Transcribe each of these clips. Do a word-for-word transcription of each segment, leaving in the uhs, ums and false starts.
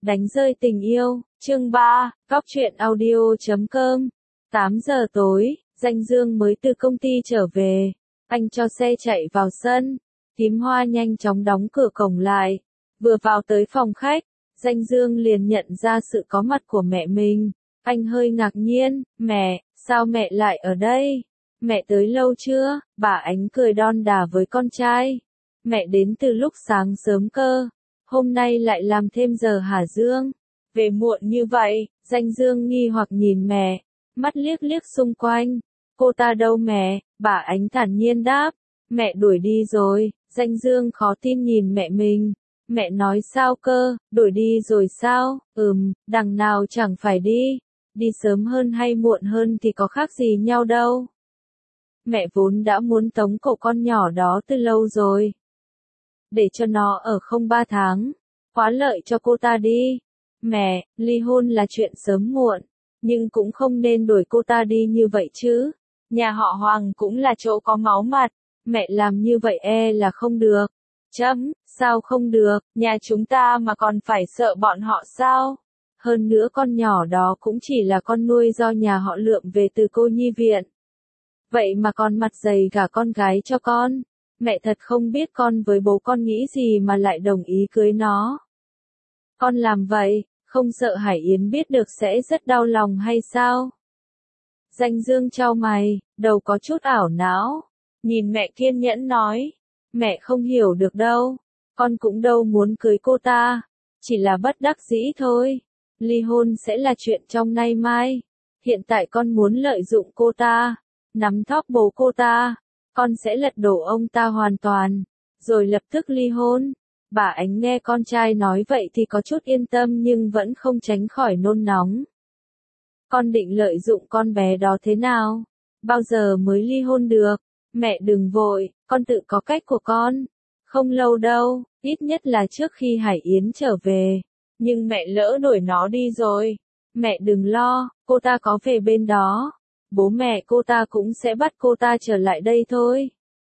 Đánh rơi tình yêu, chương ba, Cóc truyện audio chấm com. tám giờ tối, Danh Dương mới từ công ty trở về. Anh cho xe chạy vào sân. Tím Hoa nhanh chóng đóng cửa cổng lại. Vừa vào tới phòng khách, Danh Dương liền nhận ra sự có mặt của mẹ mình. Anh hơi ngạc nhiên, mẹ, sao mẹ lại ở đây? Mẹ tới lâu chưa? Bà Ánh cười đon đả với con trai. Mẹ đến từ lúc sáng sớm cơ. Hôm nay lại làm thêm giờ hả Dương? Về muộn như vậy, Danh Dương nghi hoặc nhìn mẹ, mắt liếc liếc xung quanh. Cô ta đâu mẹ? Bà Ánh thản nhiên đáp. Mẹ đuổi đi rồi. Danh Dương khó tin nhìn mẹ mình. Mẹ nói sao cơ? Đuổi đi rồi sao? Ừm, đằng nào chẳng phải đi. Đi sớm hơn hay muộn hơn thì có khác gì nhau đâu. Mẹ vốn đã muốn tống cậu con nhỏ đó từ lâu rồi. Để cho nó ở không ba tháng. Khóa lợi cho cô ta đi. Mẹ, ly hôn là chuyện sớm muộn. Nhưng cũng không nên đuổi cô ta đi như vậy chứ. Nhà họ Hoàng cũng là chỗ có máu mặt. Mẹ làm như vậy e là không được. Chấm, sao không được, nhà chúng ta mà còn phải sợ bọn họ sao? Hơn nữa con nhỏ đó cũng chỉ là con nuôi do nhà họ Lượm về từ cô nhi viện. Vậy mà còn mặt dày gả con gái cho con. Mẹ thật không biết con với bố con nghĩ gì mà lại đồng ý cưới nó. Con làm vậy, không sợ Hải Yến biết được sẽ rất đau lòng hay sao? Danh Dương chau mày, đầu có chút ảo não. Nhìn mẹ kiên nhẫn nói. Mẹ không hiểu được đâu. Con cũng đâu muốn cưới cô ta. Chỉ là bất đắc dĩ thôi. Ly hôn sẽ là chuyện trong nay mai. Hiện tại con muốn lợi dụng cô ta. Nắm thóp bố cô ta. Con sẽ lật đổ ông ta hoàn toàn. Rồi lập tức ly hôn. Bà Ánh nghe con trai nói vậy thì có chút yên tâm nhưng vẫn không tránh khỏi nôn nóng. Con định lợi dụng con bé đó thế nào? Bao giờ mới ly hôn được? Mẹ đừng vội, con tự có cách của con. Không lâu đâu, ít nhất là trước khi Hải Yến trở về. Nhưng mẹ lỡ đuổi nó đi rồi. Mẹ đừng lo, cô ta có về bên đó. Bố mẹ cô ta cũng sẽ bắt cô ta trở lại đây thôi.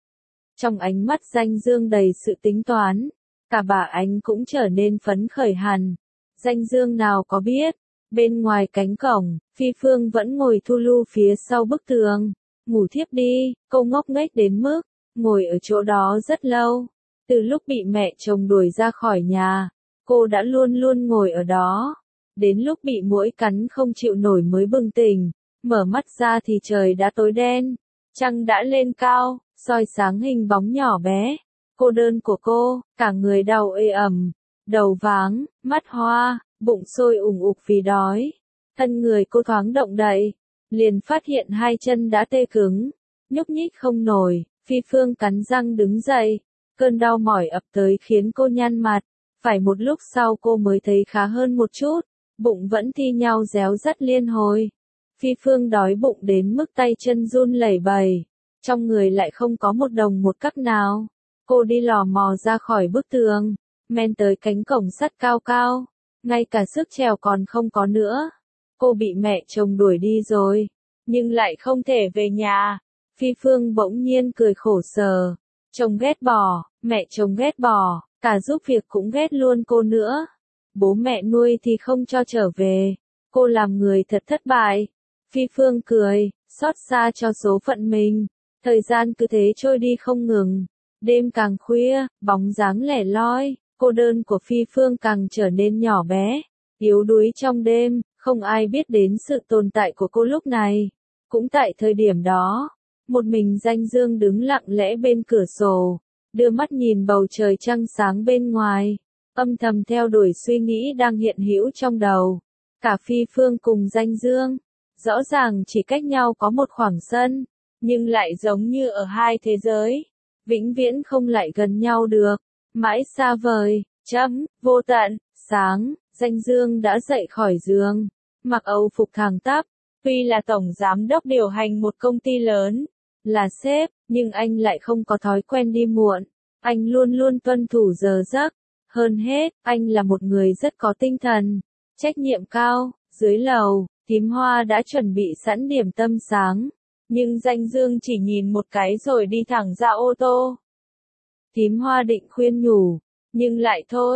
Trong ánh mắt Danh Dương đầy sự tính toán. Cả bà Ánh cũng trở nên phấn khởi hẳn. Danh Dương nào có biết. Bên ngoài cánh cổng, Phi Phương vẫn ngồi thu lu phía sau bức tường. Ngủ thiếp đi, cô ngốc nghếch đến mức, ngồi ở chỗ đó rất lâu. Từ lúc bị mẹ chồng đuổi ra khỏi nhà, cô đã luôn luôn ngồi ở đó. Đến lúc bị muỗi cắn không chịu nổi mới bừng tỉnh, mở mắt ra thì trời đã tối đen. Trăng đã lên cao, soi sáng hình bóng nhỏ bé. Cô đơn của cô, cả người đau ê ẩm, đầu váng, mắt hoa, bụng sôi ủng ục vì đói. Thân người cô thoáng động đậy. Liền phát hiện hai chân đã tê cứng, nhúc nhích không nổi. Phi Phương cắn răng đứng dậy, cơn đau mỏi ập tới khiến cô nhăn mặt. Phải một lúc sau cô mới thấy khá hơn một chút, bụng vẫn thi nhau réo rắt liên hồi. Phi Phương đói bụng đến mức tay chân run lẩy bẩy, trong người lại không có một đồng một cắc nào. Cô đi lò mò ra khỏi bức tường, men tới cánh cổng sắt cao cao, ngay cả sức trèo còn không có nữa. Cô bị mẹ chồng đuổi đi rồi, nhưng lại không thể về nhà. Phi Phương bỗng nhiên cười khổ sở. Chồng ghét bỏ, mẹ chồng ghét bỏ, cả giúp việc cũng ghét luôn cô nữa. Bố mẹ nuôi thì không cho trở về. Cô làm người thật thất bại. Phi Phương cười, xót xa cho số phận mình. Thời gian cứ thế trôi đi không ngừng. Đêm càng khuya, bóng dáng lẻ loi, cô đơn của Phi Phương càng trở nên nhỏ bé, yếu đuối trong đêm. Không ai biết đến sự tồn tại của cô lúc này. Cũng tại thời điểm đó, một mình Danh Dương đứng lặng lẽ bên cửa sổ, đưa mắt nhìn bầu trời trăng sáng bên ngoài, âm thầm theo đuổi suy nghĩ đang hiện hữu trong đầu. Cả Phi Phương cùng Danh Dương, rõ ràng chỉ cách nhau có một khoảng sân, nhưng lại giống như ở hai thế giới, vĩnh viễn không lại gần nhau được, mãi xa vời, chấm, vô tận, sáng. Danh Dương đã dậy khỏi giường, mặc âu phục thẳng tắp. Tuy là tổng giám đốc điều hành một công ty lớn, là sếp, nhưng anh lại không có thói quen đi muộn. Anh luôn luôn tuân thủ giờ giấc. Hơn hết, anh là một người rất có tinh thần, trách nhiệm cao. Dưới lầu, Tím Hoa đã chuẩn bị sẵn điểm tâm sáng. Nhưng Danh Dương chỉ nhìn một cái rồi đi thẳng ra ô tô. Tím Hoa định khuyên nhủ, nhưng lại thôi.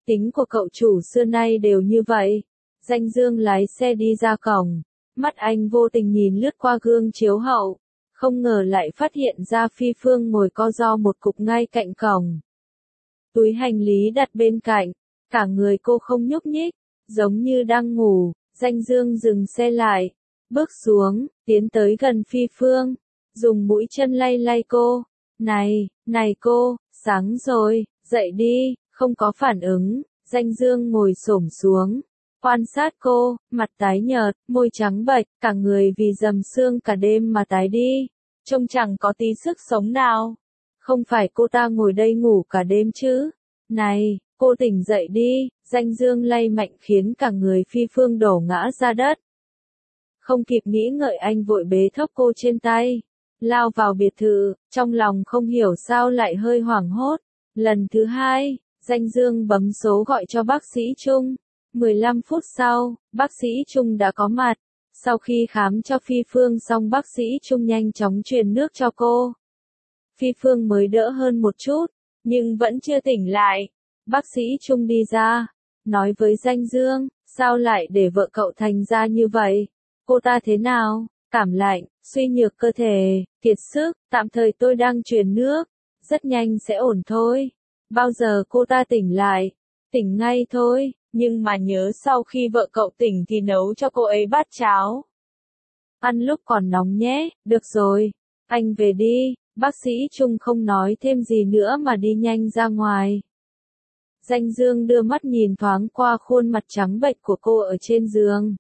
Tính của cậu chủ xưa nay đều như vậy. Danh Dương lái xe đi ra cổng, mắt anh vô tình nhìn lướt qua gương chiếu hậu, không ngờ lại phát hiện ra Phi Phương ngồi co ro một cục ngay cạnh cổng. Túi hành lý đặt bên cạnh, cả người cô không nhúc nhích, giống như đang ngủ. Danh Dương dừng xe lại, bước xuống, tiến tới gần Phi Phương, dùng mũi chân lay lay cô. Này, này cô, sáng rồi, dậy đi, không có phản ứng. Danh Dương ngồi xổm xuống, quan sát cô, mặt tái nhợt, môi trắng bệch, cả người vì dầm sương cả đêm mà tái đi, trông chẳng có tí sức sống nào. Không phải cô ta ngồi đây ngủ cả đêm chứ? Này, cô tỉnh dậy đi. Danh Dương lay mạnh khiến cả người Phi Phương đổ ngã ra đất. Không kịp nghĩ ngợi anh vội bế thốc cô trên tay, lao vào biệt thự, trong lòng không hiểu sao lại hơi hoảng hốt. Lần thứ hai, Danh Dương bấm số gọi cho bác sĩ Trung. mười lăm phút sau, bác sĩ Trung đã có mặt. Sau khi khám cho Phi Phương xong, bác sĩ Trung nhanh chóng truyền nước cho cô. Phi Phương mới đỡ hơn một chút, nhưng vẫn chưa tỉnh lại. Bác sĩ Trung đi ra, nói với Danh Dương, sao lại để vợ cậu thành ra như vậy? Cô ta thế nào? Cảm lạnh, suy nhược cơ thể, kiệt sức, tạm thời tôi đang truyền nước, rất nhanh sẽ ổn thôi. Bao giờ cô ta tỉnh lại? Tỉnh ngay thôi, nhưng mà nhớ sau khi vợ cậu tỉnh thì nấu cho cô ấy bát cháo. Ăn lúc còn nóng nhé. Được rồi, anh về đi. Bác sĩ Trung không nói thêm gì nữa mà đi nhanh ra ngoài. Danh Dương đưa mắt nhìn thoáng qua khuôn mặt trắng bệch của cô ở trên giường.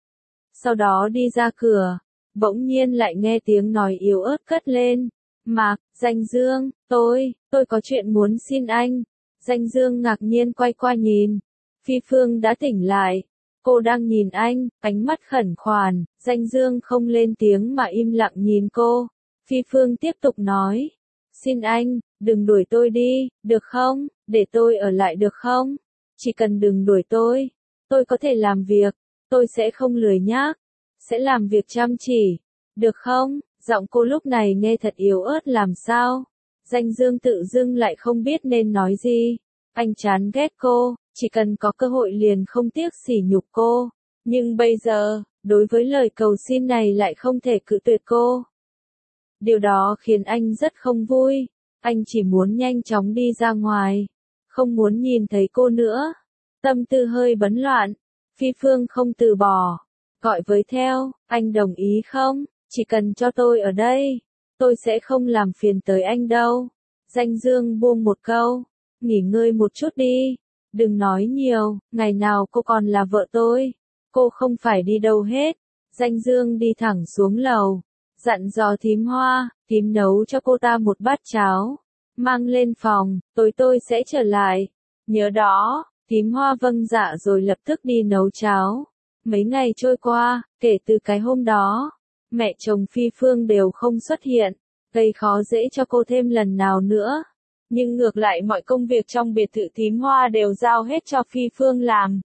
Sau đó đi ra cửa, bỗng nhiên lại nghe tiếng nói yếu ớt cất lên. Mạc, Danh Dương, tôi, tôi có chuyện muốn xin anh. Danh Dương ngạc nhiên quay qua nhìn. Phi Phương đã tỉnh lại. Cô đang nhìn anh, ánh mắt khẩn khoản. Danh Dương không lên tiếng mà im lặng nhìn cô. Phi Phương tiếp tục nói. Xin anh, đừng đuổi tôi đi, được không? Để tôi ở lại được không? Chỉ cần đừng đuổi tôi. Tôi có thể làm việc. Tôi sẽ không lười nhác. Sẽ làm việc chăm chỉ. Được không? Giọng cô lúc này nghe thật yếu ớt làm sao? Danh Dương tự dưng lại không biết nên nói gì. Anh chán ghét cô, chỉ cần có cơ hội liền không tiếc sỉ nhục cô. Nhưng bây giờ, đối với lời cầu xin này lại không thể cự tuyệt cô. Điều đó khiến anh rất không vui. Anh chỉ muốn nhanh chóng đi ra ngoài. Không muốn nhìn thấy cô nữa. Tâm tư hơi bấn loạn. Phi Phương không từ bỏ. Gọi với theo, anh đồng ý không? Chỉ cần cho tôi ở đây, tôi sẽ không làm phiền tới anh đâu. Danh Dương buông một câu. Nghỉ ngơi một chút đi. Đừng nói nhiều, ngày nào cô còn là vợ tôi. Cô không phải đi đâu hết. Danh Dương đi thẳng xuống lầu. Dặn dò thím Hoa, thím nấu cho cô ta một bát cháo. Mang lên phòng, tối tôi sẽ trở lại. Nhớ đó, thím Hoa vâng dạ rồi lập tức đi nấu cháo. Mấy ngày trôi qua, kể từ cái hôm đó, mẹ chồng Phi Phương đều không xuất hiện, gây khó dễ cho cô thêm lần nào nữa. Nhưng ngược lại mọi công việc trong biệt thự thím Hoa đều giao hết cho Phi Phương làm.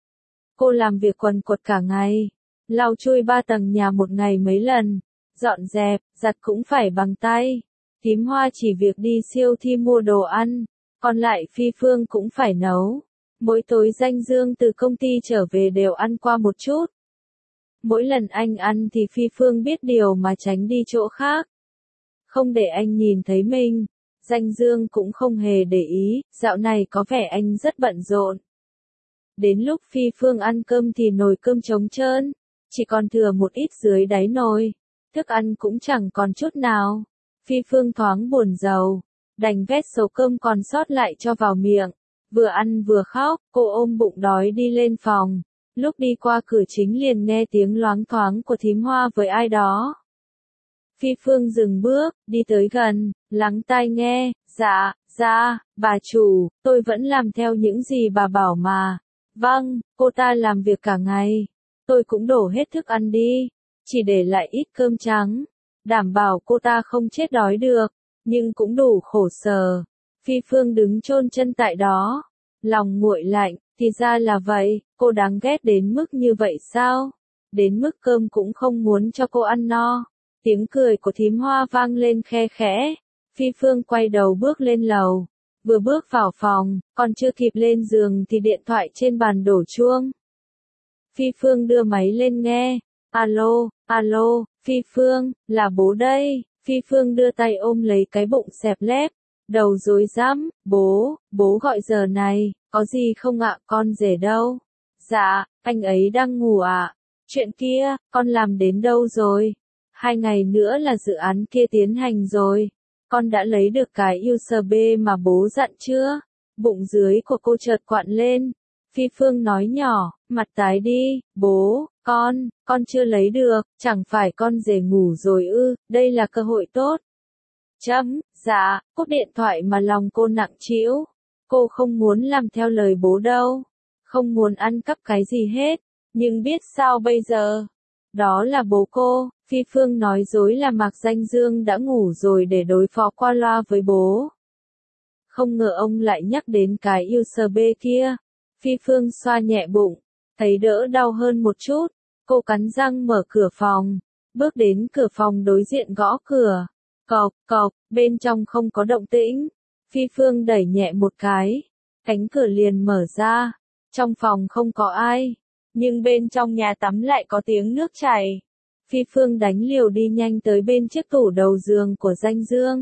Cô làm việc quần quật cả ngày, lau chùi ba tầng nhà một ngày mấy lần, dọn dẹp, giặt cũng phải bằng tay. Thím Hoa chỉ việc đi siêu thị mua đồ ăn, còn lại Phi Phương cũng phải nấu. Mỗi tối Danh Dương từ công ty trở về đều ăn qua một chút. Mỗi lần anh ăn thì Phi Phương biết điều mà tránh đi chỗ khác. Không để anh nhìn thấy mình. Danh Dương cũng không hề để ý, dạo này có vẻ anh rất bận rộn. Đến lúc Phi Phương ăn cơm thì nồi cơm trống trơn, chỉ còn thừa một ít dưới đáy nồi, thức ăn cũng chẳng còn chút nào. Phi Phương thoáng buồn rầu, đành vét số cơm còn sót lại cho vào miệng, vừa ăn vừa khóc. Cô ôm bụng đói đi lên phòng, lúc đi qua cửa chính liền nghe tiếng loáng thoáng của thím Hoa với ai đó. Phi Phương dừng bước, đi tới gần, lắng tai nghe. Dạ, dạ, bà chủ, tôi vẫn làm theo những gì bà bảo mà. Vâng, cô ta làm việc cả ngày. Tôi cũng đổ hết thức ăn đi, chỉ để lại ít cơm trắng. Đảm bảo cô ta không chết đói được, nhưng cũng đủ khổ sở. Phi Phương đứng chôn chân tại đó, lòng nguội lạnh, thì ra là vậy, cô đáng ghét đến mức như vậy sao? Đến mức cơm cũng không muốn cho cô ăn no. Tiếng cười của thím Hoa vang lên khe khẽ. Phi Phương quay đầu bước lên lầu. Vừa bước vào phòng, còn chưa kịp lên giường thì điện thoại trên bàn đổ chuông. Phi Phương đưa máy lên nghe. Alo, alo, Phi Phương, là bố đây. Phi Phương đưa tay ôm lấy cái bụng xẹp lép, đầu rối rắm. Bố, bố gọi giờ này, có gì không ạ, con rể đâu? Dạ, anh ấy đang ngủ ạ. Chuyện kia, con làm đến đâu rồi? Hai ngày nữa là dự án kia tiến hành rồi. Con đã lấy được cái u ét bê mà bố dặn chưa? Bụng dưới của cô chợt quặn lên. Phi Phương nói nhỏ, mặt tái đi. Bố, con, con chưa lấy được, chẳng phải con rể ngủ rồi ư, đây là cơ hội tốt. Chấm, dạ, cúp điện thoại mà lòng cô nặng trĩu. Cô không muốn làm theo lời bố đâu. Không muốn ăn cắp cái gì hết. Nhưng biết sao bây giờ? Đó là bố cô. Phi Phương nói dối là Mạc Danh Dương đã ngủ rồi để đối phó qua loa với bố. Không ngờ ông lại nhắc đến cái u ét bê kia. Phi Phương xoa nhẹ bụng, thấy đỡ đau hơn một chút. Cô cắn răng mở cửa phòng, bước đến cửa phòng đối diện gõ cửa. Cộc, cộc, bên trong không có động tĩnh. Phi Phương đẩy nhẹ một cái, cánh cửa liền mở ra. Trong phòng không có ai, nhưng bên trong nhà tắm lại có tiếng nước chảy. Phi Phương đánh liều đi nhanh tới bên chiếc tủ đầu giường của Danh Dương.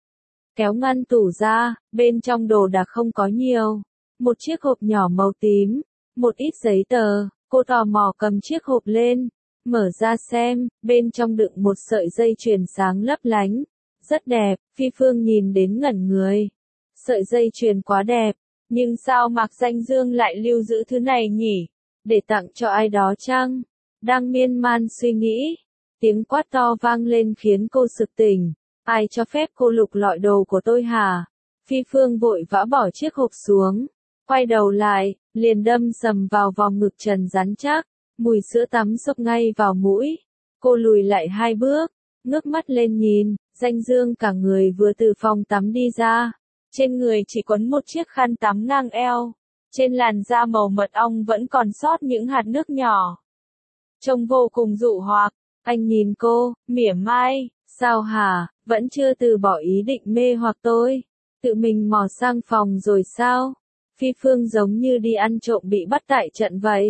Kéo ngăn tủ ra, bên trong đồ đạc không có nhiều. Một chiếc hộp nhỏ màu tím, một ít giấy tờ. Cô tò mò cầm chiếc hộp lên, mở ra xem, bên trong đựng một sợi dây chuyền sáng lấp lánh. Rất đẹp, Phi Phương nhìn đến ngẩn người. Sợi dây chuyền quá đẹp, nhưng sao Mạc Danh Dương lại lưu giữ thứ này nhỉ? Để tặng cho ai đó chăng? Đang miên man suy nghĩ, tiếng quát to vang lên khiến cô sực tỉnh. Ai cho phép cô lục lọi đồ của tôi hả? Phi Phương vội vã bỏ chiếc hộp xuống, quay đầu lại, liền đâm sầm vào vòng ngực trần rắn chắc, mùi sữa tắm xộc ngay vào mũi. Cô lùi lại hai bước, ngước mắt lên nhìn, Danh Dương cả người vừa từ phòng tắm đi ra. Trên người chỉ quấn một chiếc khăn tắm ngang eo, trên làn da màu mật ong vẫn còn sót những hạt nước nhỏ. Trông vô cùng dụ hoặc, anh nhìn cô, mỉa mai, sao hả, vẫn chưa từ bỏ ý định mê hoặc tôi, tự mình mò sang phòng rồi sao? Phi Phương giống như đi ăn trộm bị bắt tại trận vậy.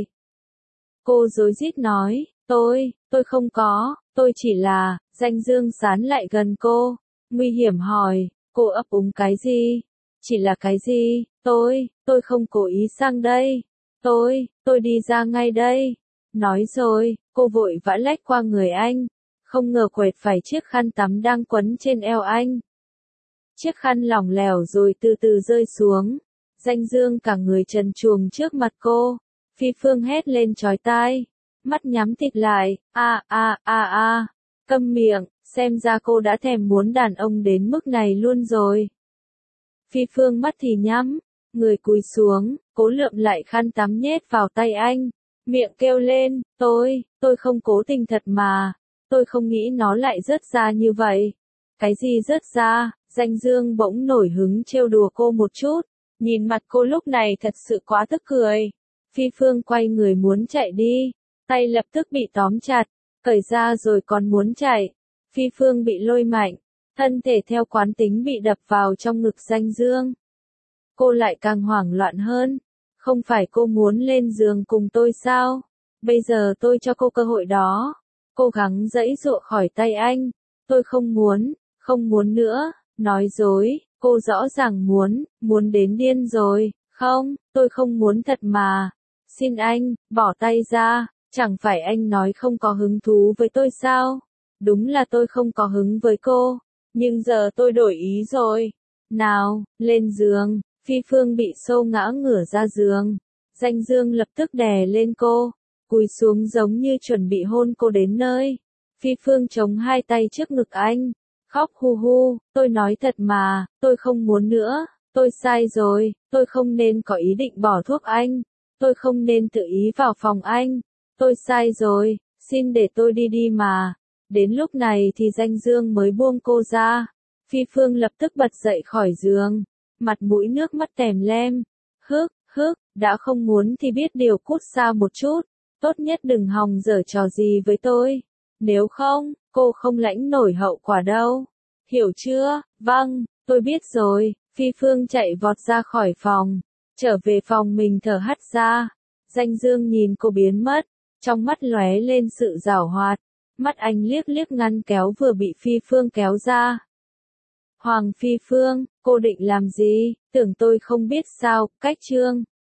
Cô rối rít nói, tôi, tôi không có, tôi chỉ là, Danh Dương sán lại gần cô, nguy hiểm hỏi, cô ấp úng cái gì? Chỉ là cái gì? Tôi, tôi không cố ý sang đây. Tôi, tôi đi ra ngay đây. Nói rồi, cô vội vã lách qua người anh, không ngờ quệt phải chiếc khăn tắm đang quấn trên eo anh. Chiếc khăn lỏng lẻo rồi từ từ rơi xuống. Danh Dương cả người trần truồng trước mặt cô. Phi Phương hét lên chói tai, mắt nhắm tịt lại, a a a a, câm miệng, xem ra cô đã thèm muốn đàn ông đến mức này luôn rồi. Phi Phương mắt thì nhắm, người cúi xuống, cố lượm lại khăn tắm nhét vào tay anh, miệng kêu lên, tôi, tôi không cố tình thật mà, tôi không nghĩ nó lại rớt ra như vậy. Cái gì rớt ra? Danh Dương bỗng nổi hứng trêu đùa cô một chút, nhìn mặt cô lúc này thật sự quá tức cười. Phi Phương quay người muốn chạy đi, tay lập tức bị tóm chặt, cởi ra rồi còn muốn chạy. Phi Phương bị lôi mạnh, thân thể theo quán tính bị đập vào trong ngực Danh Dương. Cô lại càng hoảng loạn hơn, không phải cô muốn lên giường cùng tôi sao? Bây giờ tôi cho cô cơ hội đó. Cố gắng giãy giụa khỏi tay anh. Tôi không muốn, không muốn nữa, nói dối, cô rõ ràng muốn, muốn đến điên rồi. Không, tôi không muốn thật mà. Xin anh, bỏ tay ra, chẳng phải anh nói không có hứng thú với tôi sao? Đúng là tôi không có hứng với cô, nhưng giờ tôi đổi ý rồi. Nào, lên giường. Phi Phương bị xô ngã ngửa ra giường. Danh Dương lập tức đè lên cô, cúi xuống giống như chuẩn bị hôn cô đến nơi. Phi Phương chống hai tay trước ngực anh, khóc hu hu, tôi nói thật mà, tôi không muốn nữa, tôi sai rồi, tôi không nên có ý định bỏ thuốc anh, tôi không nên tự ý vào phòng anh, tôi sai rồi, xin để tôi đi đi mà. Đến lúc này thì Danh Dương mới buông cô ra. Phi Phương lập tức bật dậy khỏi giường, mặt mũi nước mắt tèm lem. Hức, hức, đã không muốn thì biết điều cút xa một chút, tốt nhất đừng hòng giở trò gì với tôi. Nếu không, cô không lãnh nổi hậu quả đâu. Hiểu chưa? Vâng, tôi biết rồi. Phi Phương chạy vọt ra khỏi phòng, trở về phòng mình thở hắt ra. Danh Dương nhìn cô biến mất, trong mắt lóe lên sự giảo hoạt, mắt anh liếc liếc ngăn kéo vừa bị Phi Phương kéo ra. Hoàng Phi Phương, cô định làm gì, tưởng tôi không biết sao, cách trương.